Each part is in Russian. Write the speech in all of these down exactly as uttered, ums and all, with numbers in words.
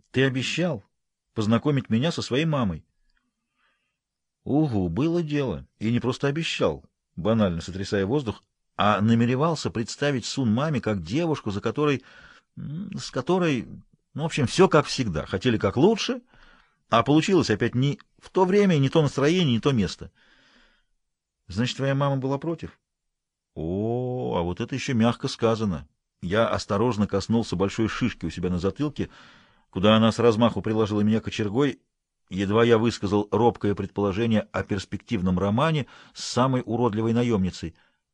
Ты обещал познакомить меня со своей мамой. Угу, было дело. И не просто обещал, банально сотрясая воздух, а намеревался представить Сун маме как девушку, за которой... м, с которой... Ну, в общем, все как всегда. Хотели как лучше, а получилось опять не в то время, не то настроение, не то место. Значит, твоя мама была против? О, а вот это еще мягко сказано. Я осторожно коснулся большой шишки у себя на затылке, куда она с размаху приложила меня кочергой. Едва я высказал робкое предположение о перспективном романе с самой уродливой наемницей.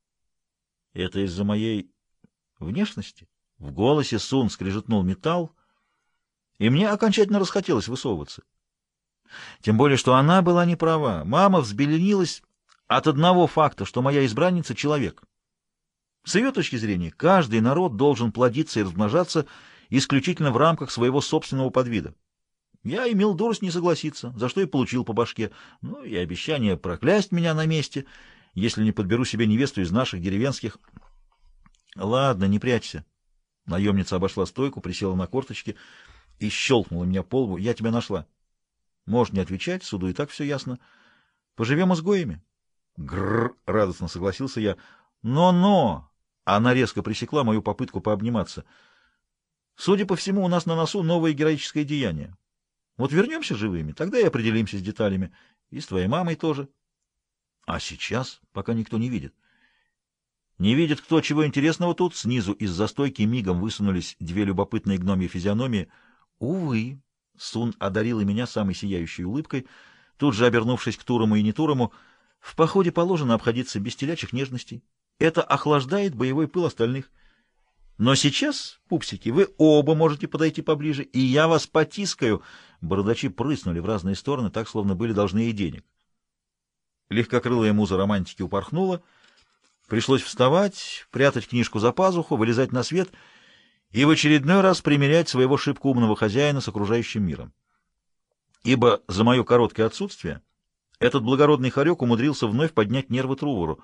Это из-за моей внешности? В голосе Сун скрежетнул металл, и мне окончательно расхотелось высовываться. Тем более, что она была не права. Мама взбеленилась от одного факта, что моя избранница — человек. С ее точки зрения, каждый народ должен плодиться и размножаться исключительно в рамках своего собственного подвида. Я имел дурость не согласиться, за что и получил по башке, ну и обещание проклясть меня на месте, если не подберу себе невесту из наших деревенских. Ладно, не прячься. Наемница обошла стойку, присела на корточки и щелкнула меня по лбу. Я тебя нашла. Можешь не отвечать, суду и так все ясно. Поживем изгоями. Грррр, радостно согласился я. Но-но! Она резко пресекла мою попытку пообниматься. Судя по всему, у нас на носу новое героическое деяние. Вот вернемся живыми, тогда и определимся с деталями. И с твоей мамой тоже. А сейчас, пока никто не видит. Не видит кто, чего интересного тут. Снизу из застойки мигом высунулись две любопытные гномьи физиономии. Увы, Сун одарила меня самой сияющей улыбкой, тут же обернувшись к Турому и Нетурому. В походе положено обходиться без телячьих нежностей. Это охлаждает боевой пыл остальных. Но сейчас, пупсики, вы оба можете подойти поближе, и я вас потискаю. Бородачи прыснули в разные стороны, так, словно были должны ей денег. Легкокрылая муза романтики упорхнула. Пришлось вставать, прятать книжку за пазуху, вылезать на свет и в очередной раз примерять своего шибко умного хозяина с окружающим миром. Ибо за мое короткое отсутствие этот благородный хорек умудрился вновь поднять нервы Трувору.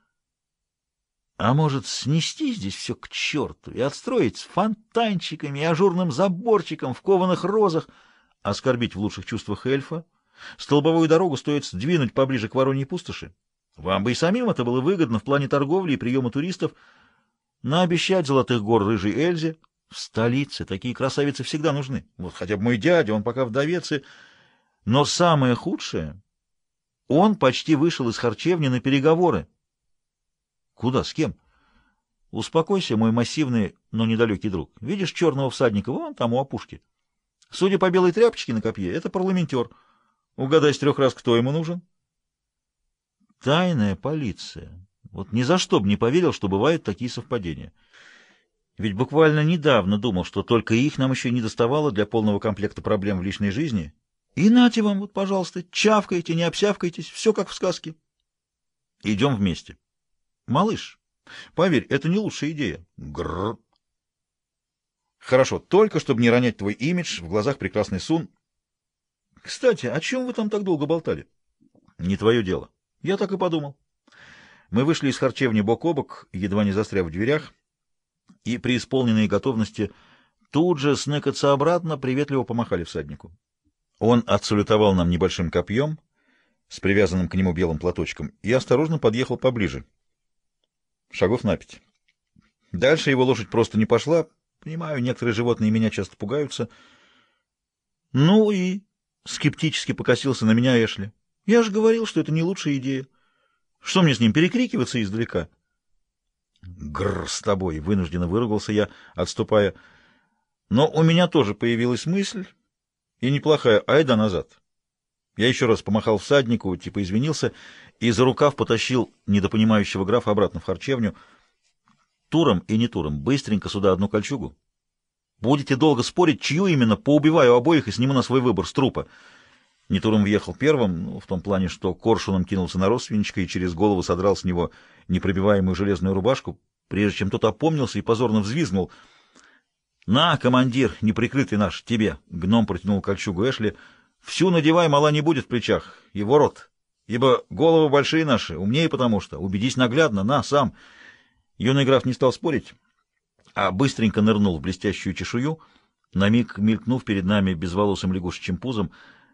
А может, снести здесь все к черту и отстроить с фонтанчиками и ажурным заборчиком в кованых розах, оскорбить в лучших чувствах эльфа? Столбовую дорогу стоит сдвинуть поближе к Вороньей пустоши. Вам бы и самим это было выгодно в плане торговли и приема туристов. Наобещать золотых гор рыжей Эльзе. В столице такие красавицы всегда нужны. Вот хотя бы мой дядя, он пока вдовец. И... Но самое худшее, он почти вышел из харчевни на переговоры. Куда? С кем? Успокойся, мой массивный, но недалекий друг. Видишь черного всадника? Вон там у опушки. Судя по белой тряпочке на копье, это парламентер. Угадай с трех раз, кто ему нужен? Тайная полиция. Вот ни за что бы не поверил, что бывают такие совпадения. Ведь буквально недавно думал, что только их нам еще не доставало для полного комплекта проблем в личной жизни. И нате вам, вот, пожалуйста, чавкайте, не обсявкайтесь, все как в сказке. Идем вместе. Малыш, поверь, это не лучшая идея. Грррр. Хорошо, только чтобы не ронять твой имидж в глазах прекрасной Сун. Кстати, о чем вы там так долго болтали? Не твое дело. Я так и подумал. Мы вышли из харчевни бок о бок, едва не застряв в дверях, и при исполненной готовности тут же сныкаться обратно приветливо помахали всаднику. Он отсалютовал нам небольшим копьем с привязанным к нему белым платочком и осторожно подъехал поближе. Шагов на пять. Дальше его лошадь просто не пошла. Понимаю, некоторые животные меня часто пугаются. Ну и скептически покосился на меня Эшли. Я же говорил, что это не лучшая идея. Что мне с ним перекрикиваться издалека? Гррр, с тобой, вынужденно выругался я, отступая. Но у меня тоже появилась мысль, и неплохая, айда назад. Я еще раз помахал всаднику, типа извинился, и за рукав потащил недопонимающего графа обратно в харчевню. Туром и не туром, быстренько сюда одну кольчугу. Будете долго спорить, чью именно, поубиваю обоих и сниму на свой выбор с трупа. Нетуром въехал первым, ну, в том плане, что коршуном кинулся на родственничка и через голову содрал с него непробиваемую железную рубашку, прежде чем тот опомнился и позорно взвизгнул. — На, командир, неприкрытый наш, тебе! — гном протянул кольчугу Эшли. — Всю надевай, мала не будет в плечах, и ворот, ибо головы большие наши, умнее потому что. Убедись наглядно, на, сам. Юный граф не стал спорить, а быстренько нырнул в блестящую чешую на миг мелькнув перед нами безволосым лягушечьим пузом.